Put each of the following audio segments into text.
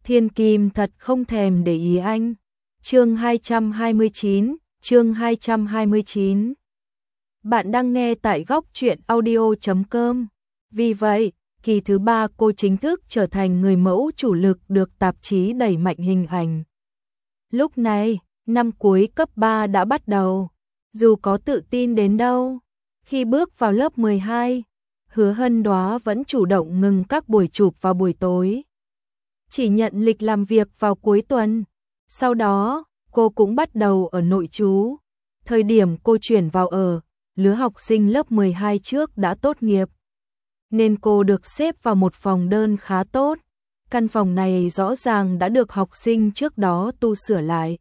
Thiên Kim thật không thèm để ý anh. Chương 229. Bạn đang nghe tại góc truyện audio.com. Vì vậy, kỳ thứ 3 cô chính thức trở thành người mẫu chủ lực được tạp chí đẩy mạnh hình ảnh. Lúc này, năm cuối cấp 3 đã bắt đầu. Dù có tự tin đến đâu, khi bước vào lớp 12, Hứa Hân Đóa vẫn chủ động ngừng các buổi chụp vào buổi tối. Chỉ nhận lịch làm việc vào cuối tuần. Sau đó, cô cũng bắt đầu ở nội trú. Thời điểm cô chuyển vào ở, lứa học sinh lớp 12 trước đã tốt nghiệp. Nên cô được xếp vào một phòng đơn khá tốt. Căn phòng này rõ ràng đã được học sinh trước đó tu sửa lại.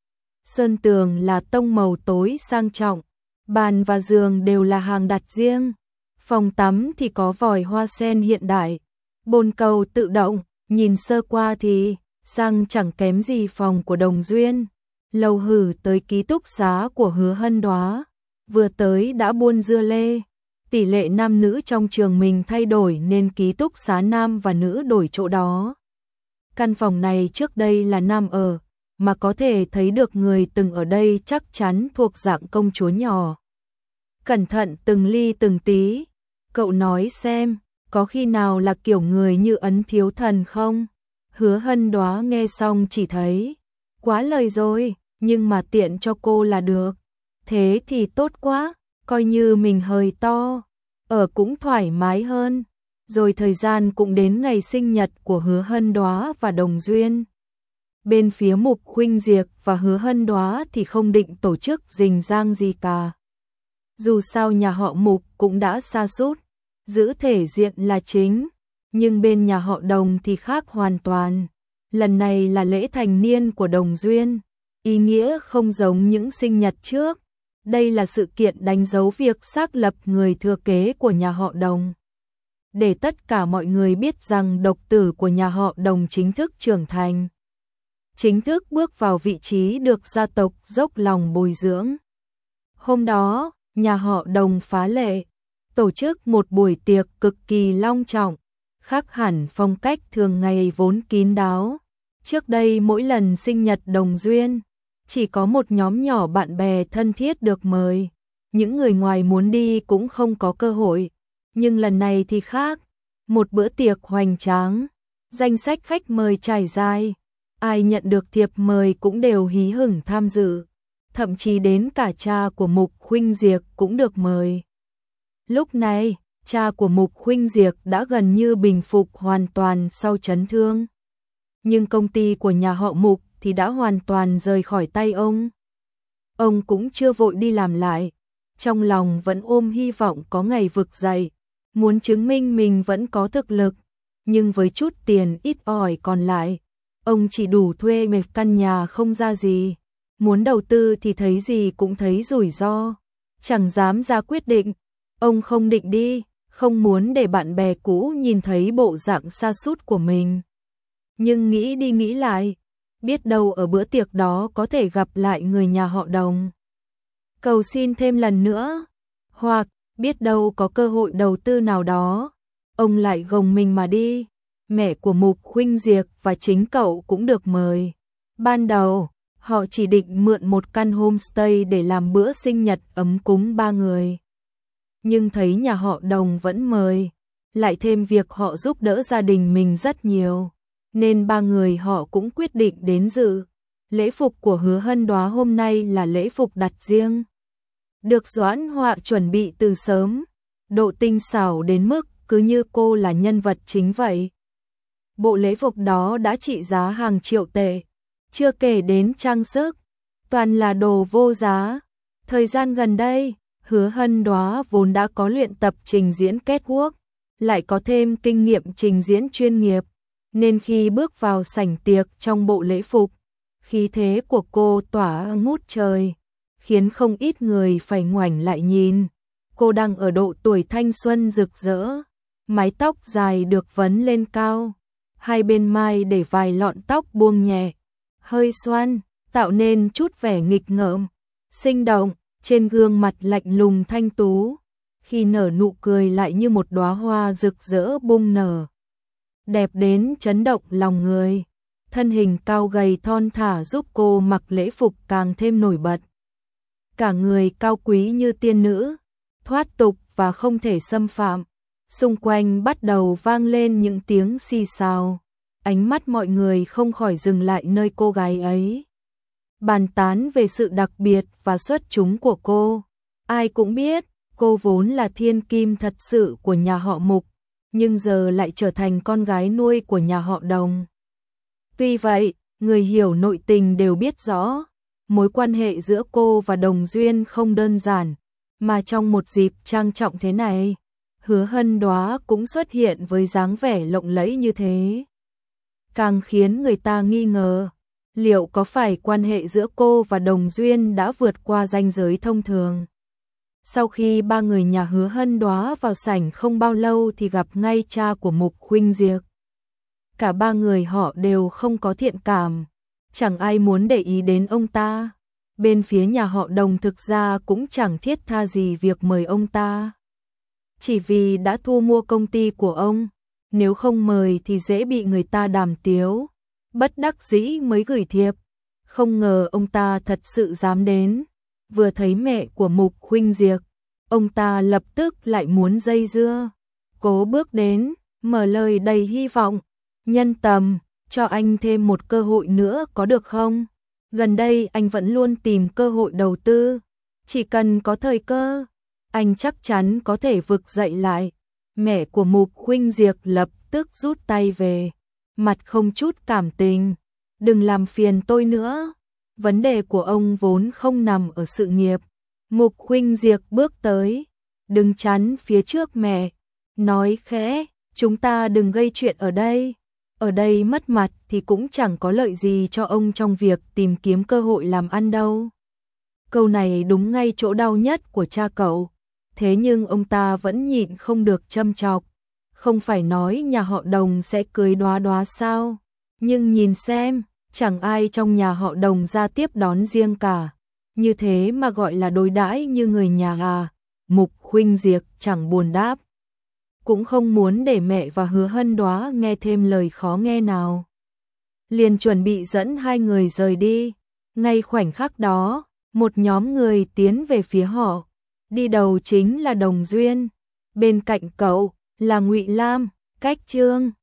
Sơn tường là tông màu tối sang trọng, bàn và giường đều là hàng đặt riêng. Phòng tắm thì có vòi hoa sen hiện đại, bồn cầu tự động, nhìn sơ qua thì sang chẳng kém gì phòng của Đồng Duyên. Lầu hử tới ký túc xá của Hứa Hân Đóa, vừa tới đã buôn dưa lê. Tỷ lệ nam nữ trong trường mình thay đổi nên ký túc xá nam và nữ đổi chỗ đó. Căn phòng này trước đây là nam ở, mà có thể thấy được người từng ở đây chắc chắn thuộc dạng công chúa nhỏ. Cẩn thận từng ly từng tí, cậu nói xem, có khi nào là kiểu người như Ấn Thiếu Thần không? Hứa Hân Đóa nghe xong chỉ thấy, quá lời rồi, nhưng mà tiện cho cô là được. Thế thì tốt quá, coi như mình hơi to, ở cũng thoải mái hơn. Rồi thời gian cũng đến ngày sinh nhật của Hứa Hân Đóa và Đồng Duyên. Bên phía Mục Khuynh Diệp và Hứa Hân Đóa thì không định tổ chức rình rang gì cả. Dù sao nhà họ Mục cũng đã sa sút, giữ thể diện là chính, nhưng bên nhà họ Đồng thì khác hoàn toàn. Lần này là lễ thành niên của Đồng Duyên, ý nghĩa không giống những sinh nhật trước. Đây là sự kiện đánh dấu việc xác lập người thừa kế của nhà họ Đồng. Để tất cả mọi người biết rằng độc tử của nhà họ Đồng chính thức trưởng thành. Chính thức bước vào vị trí được gia tộc dốc lòng bồi dưỡng. Hôm đó, nhà họ Đồng phá lệ, tổ chức một buổi tiệc cực kỳ long trọng, khác hẳn phong cách thường ngày vốn kín đáo. Trước đây mỗi lần sinh nhật Đồng Duyên, chỉ có một nhóm nhỏ bạn bè thân thiết được mời. Những người ngoài muốn đi cũng không có cơ hội. Nhưng lần này thì khác, một bữa tiệc hoành tráng, danh sách khách mời trải dài. Ai nhận được thiệp mời cũng đều hí hửng tham dự, thậm chí đến cả cha của Mục Khuynh Diệp cũng được mời. Lúc này, cha của Mục Khuynh Diệp đã gần như bình phục hoàn toàn sau chấn thương. Nhưng công ty của nhà họ Mục thì đã hoàn toàn rời khỏi tay ông. Ông cũng chưa vội đi làm lại, trong lòng vẫn ôm hy vọng có ngày vực dậy, muốn chứng minh mình vẫn có thực lực. Nhưng với chút tiền ít ỏi còn lại, ông chỉ đủ thuê một căn nhà không ra gì. Muốn đầu tư thì thấy gì cũng thấy rủi ro, chẳng dám ra quyết định. Ông không định đi, không muốn để bạn bè cũ nhìn thấy bộ dạng sa sút của mình. Nhưng nghĩ đi nghĩ lại, biết đâu ở bữa tiệc đó có thể gặp lại người nhà họ Đồng. Cầu xin thêm lần nữa, hoặc biết đâu có cơ hội đầu tư nào đó, ông lại gồng mình mà đi. Mẹ của Mục Khuynh Diệp và chính cậu cũng được mời. Ban đầu, họ chỉ định mượn một căn homestay để làm bữa sinh nhật ấm cúng 3 người. Nhưng thấy nhà họ Đồng vẫn mời, lại thêm việc họ giúp đỡ gia đình mình rất nhiều, nên 3 người họ cũng quyết định đến dự. Lễ phục của Hứa Hân Đóa hôm nay là lễ phục đặt riêng, được Doãn Họa chuẩn bị từ sớm, độ tinh xảo đến mức cứ như cô là nhân vật chính vậy. Bộ lễ phục đó đã trị giá hàng triệu tệ, chưa kể đến trang sức, toàn là đồ vô giá. Thời gian gần đây, Hứa Hân Đóa vốn đã có luyện tập trình diễn catwalk, lại có thêm kinh nghiệm trình diễn chuyên nghiệp, nên khi bước vào sảnh tiệc trong bộ lễ phục, khí thế của cô tỏa ngút trời, khiến không ít người phải ngoảnh lại nhìn. Cô đang ở độ tuổi thanh xuân rực rỡ, mái tóc dài được vấn lên cao, hai bên mai để vài lọn tóc buông nhẹ, hơi xoăn, tạo nên chút vẻ nghịch ngợm, sinh động. Trên gương mặt lạnh lùng thanh tú, khi nở nụ cười lại như một đóa hoa rực rỡ bung nở, đẹp đến chấn động lòng người. thân hình cao gầy thon thả giúp cô mặc lễ phục càng thêm nổi bật. Cả người cao quý như tiên nữ, thoát tục và không thể xâm phạm. Xung quanh bắt đầu vang lên những tiếng xì xào. Ánh mắt mọi người không khỏi dừng lại nơi cô gái ấy. Bàn tán về sự đặc biệt và xuất chúng của cô. Ai cũng biết, cô vốn là thiên kim thật sự của nhà họ Mục, nhưng giờ lại trở thành con gái nuôi của nhà họ Đồng. Tuy vậy, người hiểu nội tình đều biết rõ, mối quan hệ giữa cô và Đồng Duyên không đơn giản, mà trong một dịp trang trọng thế này, Hứa Hân Đóa cũng xuất hiện với dáng vẻ lộng lẫy như thế. Càng khiến người ta nghi ngờ, liệu có phải quan hệ giữa cô và Đồng Duyên đã vượt qua ranh giới thông thường. Sau khi ba người nhà Hứa Hân Đóa vào sảnh không bao lâu thì gặp ngay cha của Mục Khuynh Diệp. Cả ba người họ đều không có thiện cảm, chẳng ai muốn để ý đến ông ta. Bên phía nhà họ Đồng thực ra cũng chẳng thiết tha gì việc mời ông ta. Chỉ vì đã thu mua công ty của ông, nếu không mời thì dễ bị người ta đàm tiếu. Bất đắc dĩ mới gửi thiệp, không ngờ ông ta thật sự dám đến. Vừa thấy mẹ của Mục Khuynh Diệp, ông ta lập tức lại muốn dây dưa. Cố bước đến, mở lời đầy hy vọng. Nhân Tầm, cho anh thêm một cơ hội nữa có được không? Gần đây anh vẫn luôn tìm cơ hội đầu tư. Chỉ cần có thời cơ, anh chắc chắn có thể vực dậy lại. Mẹ của Mục Khuynh Diệp lập tức rút tay về, mặt không chút cảm tình. Đừng làm phiền tôi nữa. Vấn đề của ông vốn không nằm ở sự nghiệp. Mục Khuynh Diệp bước tới, đứng chắn phía trước mẹ, nói khẽ, chúng ta đừng gây chuyện ở đây. Ở đây mất mặt thì cũng chẳng có lợi gì cho ông trong việc tìm kiếm cơ hội làm ăn đâu. Câu này đúng ngay chỗ đau nhất của cha cậu. Thế nhưng ông ta vẫn nhịn không được châm chọc. Không phải nói nhà họ Đồng sẽ cưới Đóa Đóa sao? Nhưng nhìn xem, chẳng ai trong nhà họ Đồng ra tiếp đón riêng cả. Như thế mà gọi là đối đãi như người nhà à? Mục Khuynh Diệp chẳng buồn đáp, cũng không muốn để mẹ và Hứa Hân Đóa nghe thêm lời khó nghe nào. Liền chuẩn bị dẫn hai người rời đi. Ngay khoảnh khắc đó, một nhóm người tiến về phía họ. Đi đầu chính là Đồng Duyên, bên cạnh cậu là Ngụy Lam, Cách Trương.